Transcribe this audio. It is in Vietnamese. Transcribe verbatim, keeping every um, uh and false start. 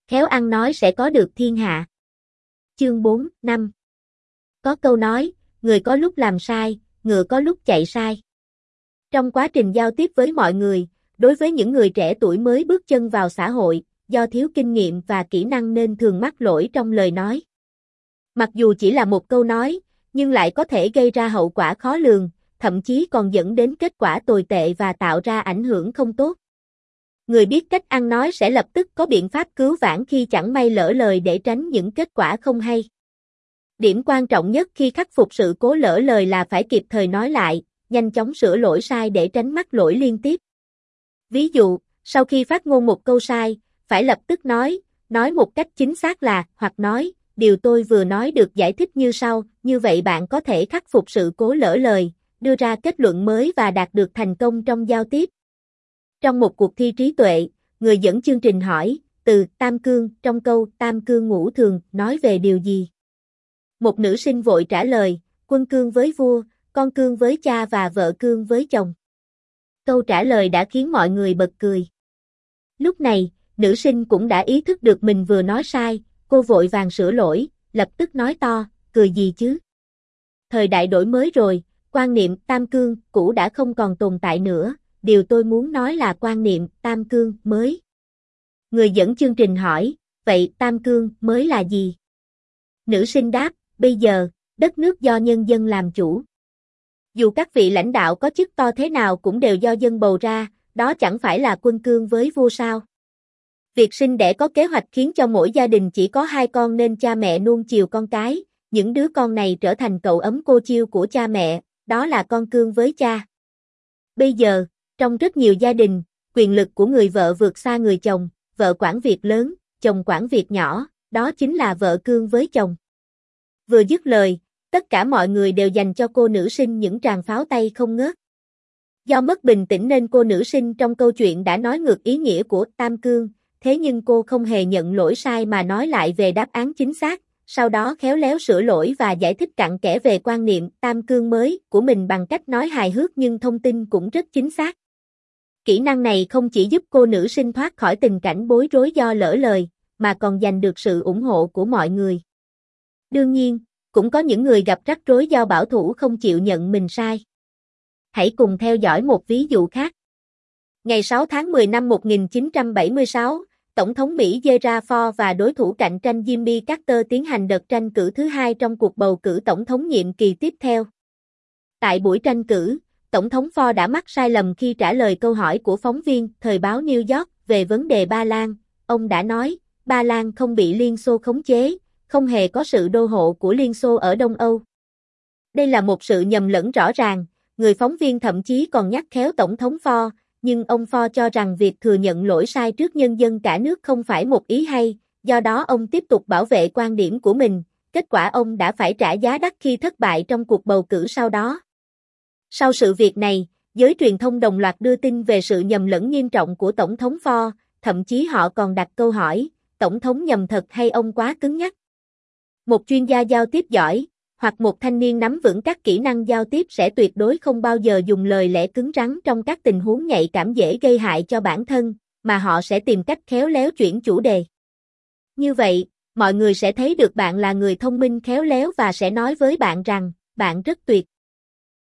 khéo ăn nói sẽ có được thiên hạ. Chương bốn, năm. Có câu nói, người có lúc làm sai, ngựa có lúc chạy sai. Trong quá trình giao tiếp với mọi người, đối với những người trẻ tuổi mới bước chân vào xã hội, do thiếu kinh nghiệm và kỹ năng nên thường mắc lỗi trong lời nói. Mặc dù chỉ là một câu nói, nhưng lại có thể gây ra hậu quả khó lường, thậm chí còn dẫn đến kết quả tồi tệ và tạo ra ảnh hưởng không tốt. Người biết cách ăn nói sẽ lập tức có biện pháp cứu vãn khi chẳng may lỡ lời để tránh những kết quả không hay. Điểm quan trọng nhất khi khắc phục sự cố lỡ lời là phải kịp thời nói lại, nhanh chóng sửa lỗi sai để tránh mắc lỗi liên tiếp. Ví dụ, sau khi phát ngôn một câu sai, phải lập tức nói, nói một cách chính xác là, hoặc nói, điều tôi vừa nói được giải thích như sau, như vậy bạn có thể khắc phục sự cố lỡ lời, đưa ra kết luận mới và đạt được thành công trong giao tiếp. Trong một cuộc thi trí tuệ, người dẫn chương trình hỏi, từ tam cương trong câu tam cương ngũ thường nói về điều gì? Một nữ sinh vội trả lời, quân cương với vua, con cương với cha và vợ cương với chồng. Câu trả lời đã khiến mọi người bật cười. Lúc này, nữ sinh cũng đã ý thức được mình vừa nói sai, cô vội vàng sửa lỗi, lập tức nói to, cười gì chứ? Thời đại đổi mới rồi, quan niệm tam cương cũ đã không còn tồn tại nữa, điều tôi muốn nói là quan niệm tam cương mới. Người dẫn chương trình hỏi, vậy tam cương mới là gì? Nữ sinh đáp, bây giờ, đất nước do nhân dân làm chủ. Dù các vị lãnh đạo có chức to thế nào cũng đều do dân bầu ra, đó chẳng phải là quân cương với vua sao? Việc sinh đẻ có kế hoạch khiến cho mỗi gia đình chỉ có hai con nên cha mẹ nuông chiều con cái, những đứa con này trở thành cậu ấm cô chiêu của cha mẹ, đó là con cương với cha. Bây giờ, trong rất nhiều gia đình, quyền lực của người vợ vượt xa người chồng, vợ quản việc lớn, chồng quản việc nhỏ, đó chính là vợ cương với chồng. Vừa dứt lời, tất cả mọi người đều dành cho cô nữ sinh những tràng pháo tay không ngớt. Do mất bình tĩnh nên cô nữ sinh trong câu chuyện đã nói ngược ý nghĩa của tam cương, thế nhưng cô không hề nhận lỗi sai mà nói lại về đáp án chính xác, sau đó khéo léo sửa lỗi và giải thích cặn kẽ về quan niệm tam cương mới của mình bằng cách nói hài hước nhưng thông tin cũng rất chính xác. Kỹ năng này không chỉ giúp cô nữ sinh thoát khỏi tình cảnh bối rối do lỡ lời, mà còn giành được sự ủng hộ của mọi người. Đương nhiên, cũng có những người gặp rắc rối do bảo thủ không chịu nhận mình sai. Hãy cùng theo dõi một ví dụ khác. Ngày sáu tháng mười năm một nghìn chín trăm bảy mươi sáu, Tổng thống Mỹ Gerald Ford và đối thủ cạnh tranh Jimmy Carter tiến hành đợt tranh cử thứ hai trong cuộc bầu cử tổng thống nhiệm kỳ tiếp theo. Tại buổi tranh cử, Tổng thống Ford đã mắc sai lầm khi trả lời câu hỏi của phóng viên thời báo New York về vấn đề Ba Lan. Ông đã nói, Ba Lan không bị Liên Xô khống chế, không hề có sự đô hộ của Liên Xô ở Đông Âu. Đây là một sự nhầm lẫn rõ ràng, người phóng viên thậm chí còn nhắc khéo Tổng thống Ford, nhưng ông Ford cho rằng việc thừa nhận lỗi sai trước nhân dân cả nước không phải một ý hay, do đó ông tiếp tục bảo vệ quan điểm của mình, kết quả ông đã phải trả giá đắt khi thất bại trong cuộc bầu cử sau đó. Sau sự việc này, giới truyền thông đồng loạt đưa tin về sự nhầm lẫn nghiêm trọng của Tổng thống Ford, thậm chí họ còn đặt câu hỏi, Tổng thống nhầm thật hay ông quá cứng nhắc? Một chuyên gia giao tiếp giỏi, hoặc một thanh niên nắm vững các kỹ năng giao tiếp sẽ tuyệt đối không bao giờ dùng lời lẽ cứng rắn trong các tình huống nhạy cảm dễ gây hại cho bản thân, mà họ sẽ tìm cách khéo léo chuyển chủ đề. Như vậy, mọi người sẽ thấy được bạn là người thông minh khéo léo và sẽ nói với bạn rằng, bạn rất tuyệt.